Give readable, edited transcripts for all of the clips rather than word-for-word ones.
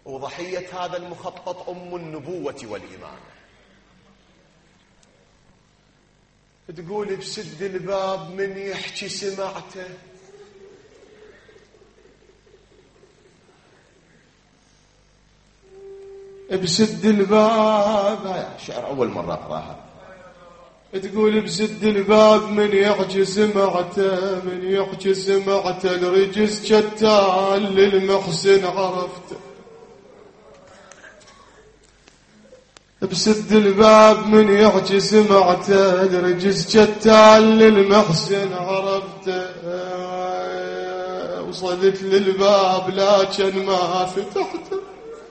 وضحية هذا المخطط أم النبوة والإمامة. تقول بسد الباب من يحكي سمعته، بسد الباب، هاي شعر أول مرة أقراها. تقول بسد الباب من يحكي سمعته، من يحكي سمعته، الرجس شتال للمحسن عرفته. بسد الباب من يحكي سمعته، الرجس شتال للمحسن عرفته. وصلت للباب لكن ما فتحته.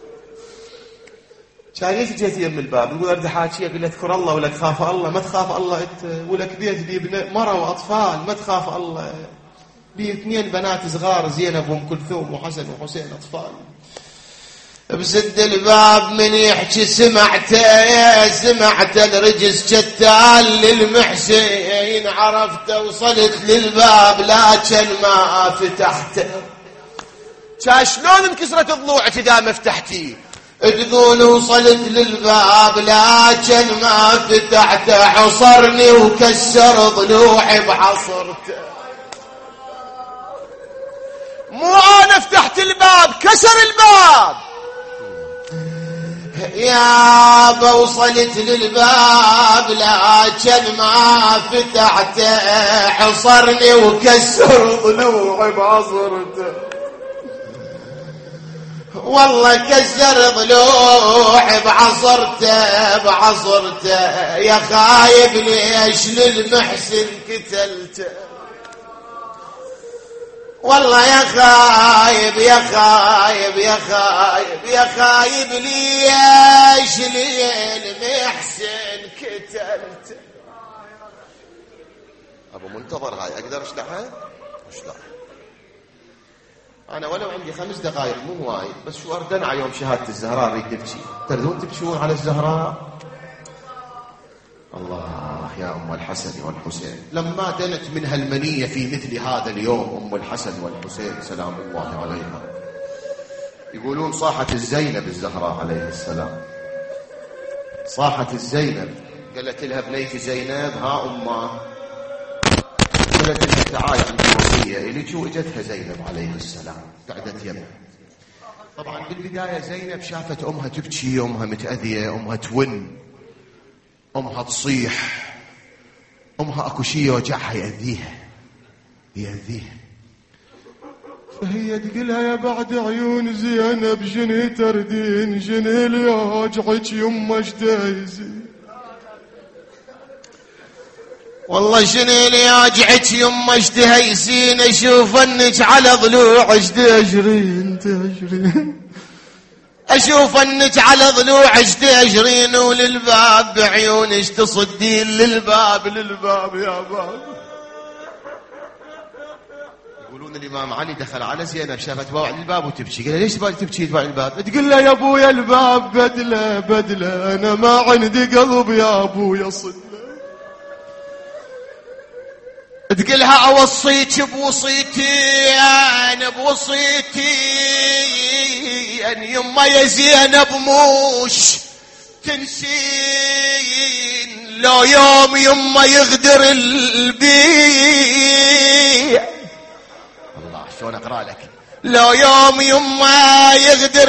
كان ليش جيت يم الباب؟ يقول ارد حاكي، اقول اذكر الله ولا تخاف الله؟ ما تخاف الله انت، ولك بيت بي مرة واطفال، ما تخاف الله؟ بي 2 بنات صغار، زينب وام كلثوم وحسن وحسين اطفال. بسد الباب من يحكي سمعته، سمعته الرجس شتال للمحسين عرفته. وصلت للباب لكن ما فتحته. شلون انكسرت ضلوعك اذا ما فتحتيه؟ تقول وصلت للباب لكن ما فتحته. حصرني وكسر ضلوعي بعصرته. مو انا فتحت الباب، كسر الباب. يابا وصلت للباب لكن ما فتحته. حصرني وكسر ضلوعي بعصرته. والله كسر ضلوعي بعصرته بعصرته. يا خايب ليش للمحسن قتلته؟ والله يا خايب يا خايب يا خايب يا خايب ليش للمحسن قتلته؟ ابو منتظر هاي اقدر اشلحها؟ اشلح. أنا ولو عندي 5 دقائق مو وايد، بس شو أردنا يوم شهادة الزهراء ريد تبكي. تردون تبكون على الزهراء؟ الله يا أم الحسن والحسين، لما دنت منها المنية في مثل هذا اليوم أم الحسن والحسين سلام الله عليها. يقولون صاحت الزينب الزهراء عليه السلام، صاحت الزينب، قالت لها بنيتي زينب ها أمه، قالت لها تعالي عندي وصية إليك. وإجتها زينب عليه السلام قعدت يمها. طبعا بالبداية زينب شافت أمها تبكي، أمها متأذية، أمها تون، أمها تصيح، أمها أكو شيء يوجعها يأذيها يأذيها. فهي تقلها يا بعد عيون زينب جني تردين، جني اللي يوجعك يما اشتايزين. والله شنو اللي يوجعك يما اشتهيسين، اشوف انك على ضلوعك تجرين تجرين، اشوف انك على ضلوعك تجرين، وللباب بعيونك تصدين، للباب للباب يا باب. يقولون الامام علي دخل على زينب شافت باوع الباب وتبكي، قال ليش تبكي باوع الباب؟ تقول له يا ابويا الباب بدله بدله، انا ما عندي قلب يا ابويا صدق. تقلها اوصيك بوصيتي، انا بوصيتي ان يما يا زينب موش تنسين، لو يوم يما يغدر البيع. الله شلون اقرا لك؟ لو يوم يما يغدر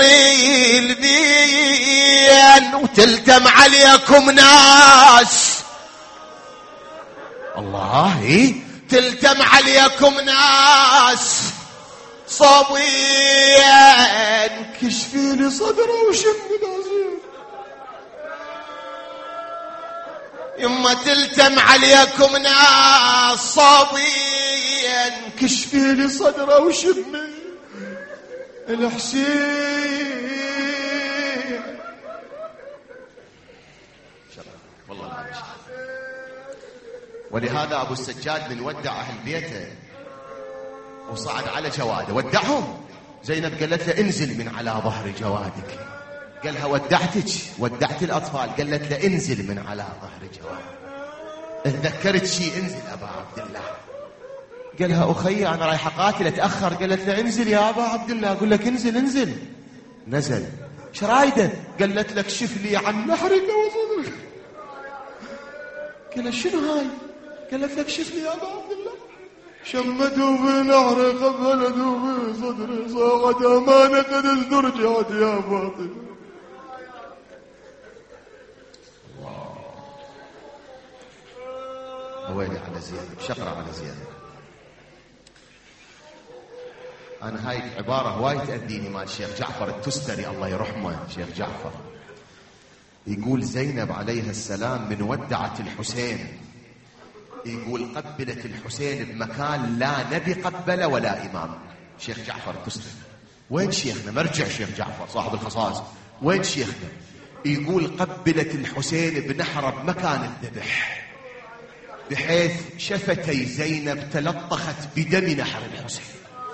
البيع وتلتم عليكم ناس. الله ايه تلتم عليكم ناس صابين، كشفي لي صدره وشم العزيز. يما تلتم عليكم ناس صابين، كشفي لي صدره وشم الحسين. والله ما مشي. ولهذا أبو السجاد من ودع أهل بيته وصعد على جواده ودعهم. زينب قالت له انزل من على ظهر جوادك، قالها ودعتك ودعت الأطفال، قالت له انزل من على ظهر جوادك. تذكرت شيء انزل أبا عبد الله. قالها أخي أنا رايح أقاتل أتأخر، قالت له انزل يا أبا عبد الله، أقول لك انزل انزل نزل. شرايده؟ قالت لك شف لي عن نحرك وصدرك. قال شنو هاي؟ قالت لك شف لي يا ابا عبد الله. شمته في نحري قبلته في صدري صاغت امانه قد ازدرجت يا فاطمه. ويلي على زياد، شقرة على زياد. أنا هاي عبارة وايد تأذيني مال الشيخ جعفر التستري الله يرحمه. شيخ جعفر يقول زينب عليها السلام من ودعت الحسين، يقول قبلت الحسين بمكان لا نبي قبله ولا إمام. شيخ جعفر التستري وين شيخنا؟ مرجع شيخ جعفر صاحب الخصائص، وين شيخنا؟ يقول قبلت الحسين بنحره بمكان الذبح، بحيث شفتي زينب تلطخت بدم نحر الحسين.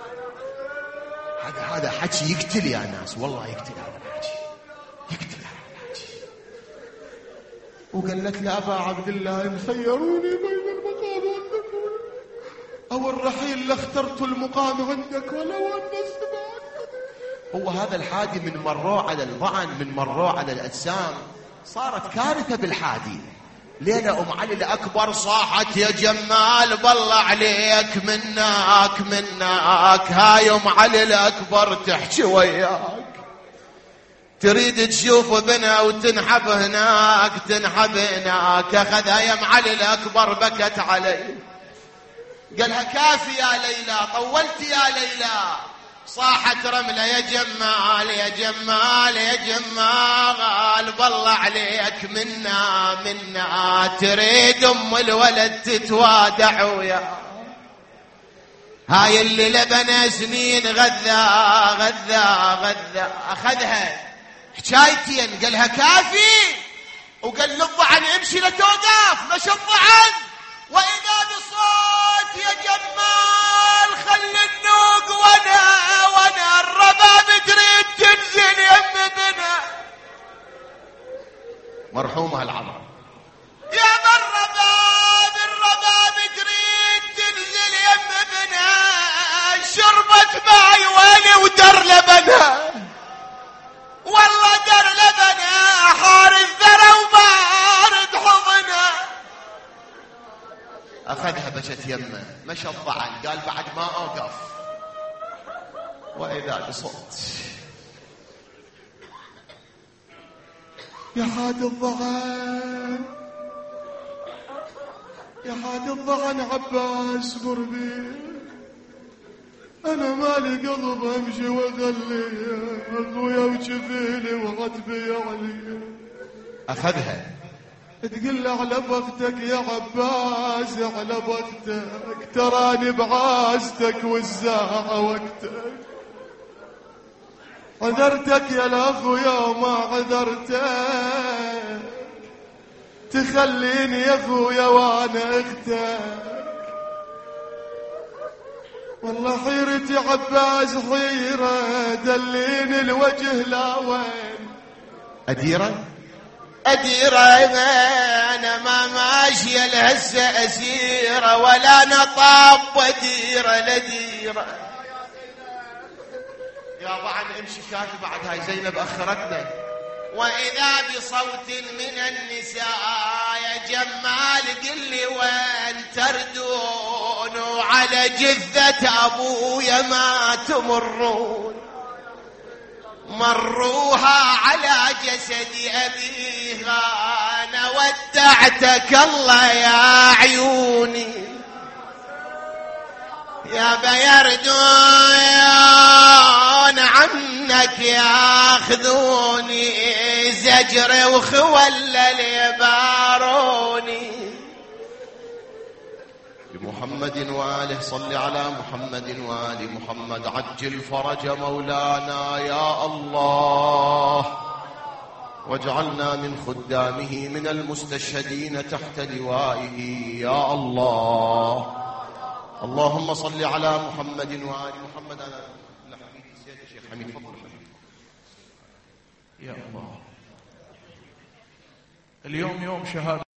هذا حكي يقتل يا ناس، والله يقتل هذا الحكي، يقتل هذا الحكي. وقالت له أبا عبد الله مخيروني بين المقام عندك أو الرحيل، لاخترت المقام عندك ولو النصب عندك. هو هذا الحادي من مروا على الظعن، من مروا على الأجسام، صارت كارثة بالحادي. ليلة أم علي الأكبر صاحت يا جمال بالله عليك منك منك. هاي أم علي الأكبر تحكي وياك، تريد تشوف ابنها وتنحب هناك تنحب هناك. أخذها يا أم علي الأكبر بكت علي، قالها كافي يا ليلى، طولت يا ليلى. صاحت رملة يا جمال يا جمال يا جمال بالله عليك منا تريد ام الولد تتوادع ويا. هاي اللي لبنا سنين غذا اخذها حكايتين، قالها كافي وقال للضعن امشي لا توقف مشى الضعن. واذا بصوت يا جمال خلي النوق وانا الرباب تريد تنزل يم بنا. مرحومة العمر يا الرباب تريد تنزل يم بنا. شربت ماي ويلي ودر لبنها، والله در لبنها حار الذرى وبارد حضنها. أخذها بشت يمه، مشى الضعن قال بعد ما أوقف. وإذا بصوت يا حاد الضعن يا حاد الضعن عباس قربي، أنا مالي قلب أمشي وأغلي أخويا وشفيلي وعتبي علي. أخذها تقل على بختك يا عباس على بختك، تراني بعازتك والساعة وقتك. عذرتك يا الأخويا وما عذرتك، تخليني يا أخويا وأنا أختك. والله حيرتي عباس حيرة، دليني الوجه لا وين أديرة أنا ما ماشية لهسه أسيرة، ولا نطاب وديرة لديرة. يا بعد امشي كافي بعد، هاي زينب أخرتنا. وإذا بصوت من النساء يا جمال قل لي وين تردون، وعلى جثة أبويا ما تمرون. مروها على جسد أبيها، أنا ودعتك الله يا عيوني. يا بيردون عنك ياخذوني، زجر وخولل يباروني. بمحمد وآله صل على محمد وآل محمد. عجل فرج مولانا يا الله، واجعلنا من خدامه من المستشهدين تحت لوائه يا الله. اللهم صل على محمد وآل محمد. أنا حميد سيد الشيخ حميد فضل يا الله. اليوم يوم شهادة